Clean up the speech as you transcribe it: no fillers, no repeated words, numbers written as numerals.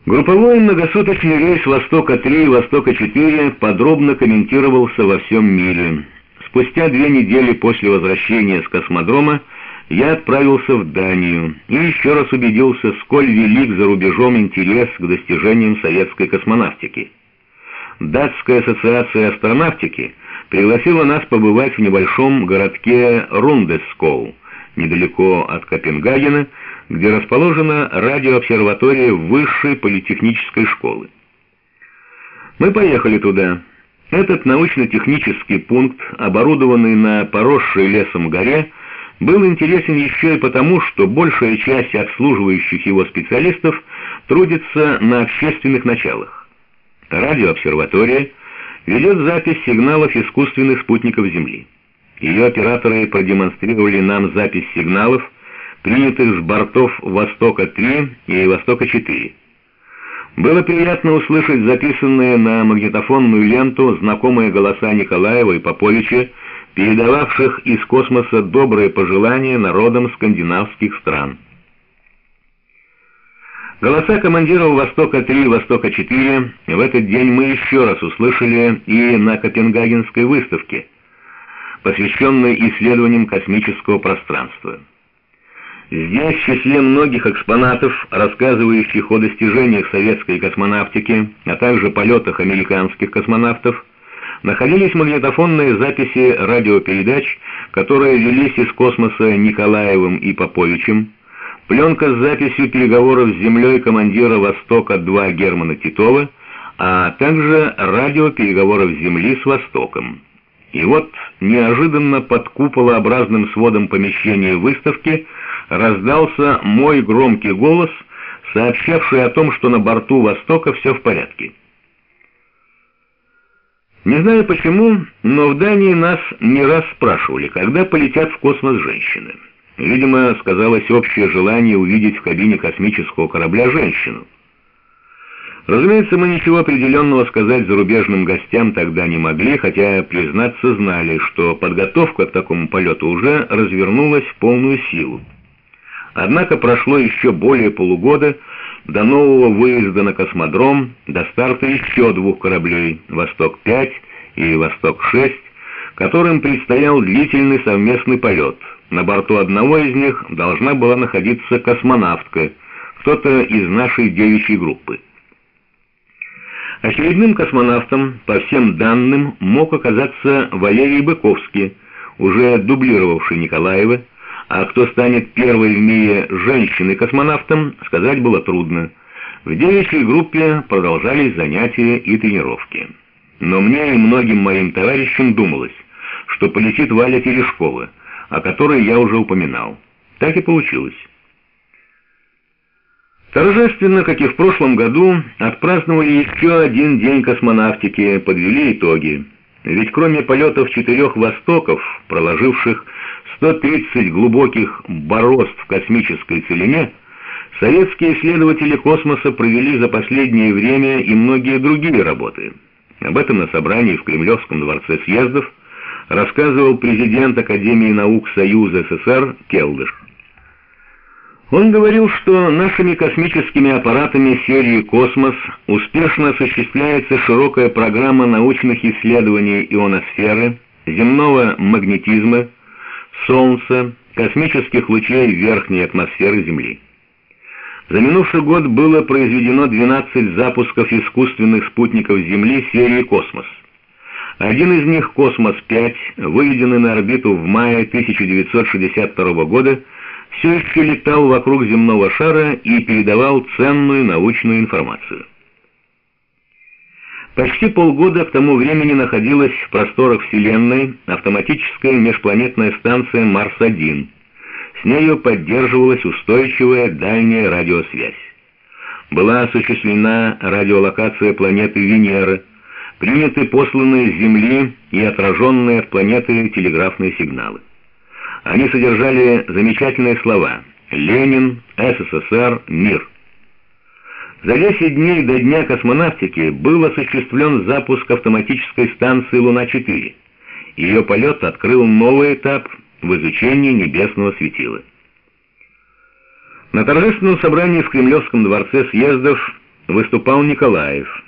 Групповой многосуточный рейс «Востока-3» и «Востока-4» подробно комментировался во всем мире. Спустя 2 недели после возвращения с космодрома я отправился в Данию и еще раз убедился, сколь велик за рубежом интерес к достижениям советской космонавтики. Датская ассоциация астронавтики пригласила нас побывать в небольшом городке Рундескоу, недалеко от Копенгагена, где расположена радиообсерватория высшей политехнической школы. Мы поехали туда. Этот научно-технический пункт, оборудованный на поросшей лесом горе, был интересен еще и потому, что большая часть обслуживающих его специалистов трудится на общественных началах. Радиообсерватория ведет запись сигналов искусственных спутников Земли. Ее операторы продемонстрировали нам запись сигналов, принятых с бортов «Востока-3» и «Востока-4». Было приятно услышать записанные на магнитофонную ленту знакомые голоса Николаева и Поповича, передававших из космоса добрые пожелания народам скандинавских стран. Голоса командиров «Востока-3» и «Востока-4» в этот день мы еще раз услышали и на Копенгагенской выставке, посвященной исследованиям космического пространства. Здесь в числе многих экспонатов, рассказывающих о достижениях советской космонавтики, а также полетах американских космонавтов, находились магнитофонные записи радиопередач, которые велись из космоса Николаевым и Поповичем, пленка с записью переговоров с Землей командира «Востока-2» Германа Титова, а также радиопереговоров Земли с Востоком. И вот неожиданно под куполообразным сводом помещения выставки раздался мой громкий голос, сообщавший о том, что на борту «Востока» все в порядке. Не знаю почему, но в Дании нас не раз спрашивали, когда полетят в космос женщины. Видимо, сказалось общее желание увидеть в кабине космического корабля женщину. Разумеется, мы ничего определенного сказать зарубежным гостям тогда не могли, хотя, признаться, знали, что подготовка к такому полету уже развернулась в полную силу. Однако прошло еще более полугода до нового выезда на космодром, до старта еще 2 кораблей «Восток-5» и «Восток-6», которым предстоял длительный совместный полет. На борту одного из них должна была находиться космонавтка, кто-то из нашей девичьей группы. Очередным космонавтом, по всем данным, мог оказаться Валерий Быковский, уже дублировавший Николаева, а кто станет первой в мире женщиной-космонавтом, сказать было трудно. В девичьей группе продолжались занятия и тренировки. Но мне и многим моим товарищам думалось, что полетит Валя Терешкова, о которой я уже упоминал. Так и получилось. Торжественно, как и в прошлом году, отпраздновали еще один день космонавтики, подвели итоги. Ведь кроме полетов 4 «Востоков», проложивших 130 глубоких борозд в космической целине, советские исследователи космоса провели за последнее время и многие другие работы. Об этом на собрании в Кремлевском дворце съездов рассказывал президент Академии наук Союза СССР Келдыш. Он говорил, что нашими космическими аппаратами серии «Космос» успешно осуществляется широкая программа научных исследований ионосферы, земного магнетизма, Солнца, космических лучей верхней атмосферы Земли. За минувший год было произведено 12 запусков искусственных спутников Земли серии «Космос». Один из них, «Космос-5», выведенный на орбиту в мае 1962 года, все еще летал вокруг земного шара и передавал ценную научную информацию. Почти полгода к тому времени находилась в просторах Вселенной автоматическая межпланетная станция «Марс-1». С нею поддерживалась устойчивая дальняя радиосвязь. Была осуществлена радиолокация планеты Венера, приняты посланные с Земли и отраженные от планеты телеграфные сигналы. Они содержали замечательные слова «Ленин», «СССР», «Мир». За 10 дней до Дня космонавтики был осуществлен запуск автоматической станции «Луна-4». Ее полет открыл новый этап в изучении небесного светила. На торжественном собрании в Кремлевском дворце съездов Выступал Николаев.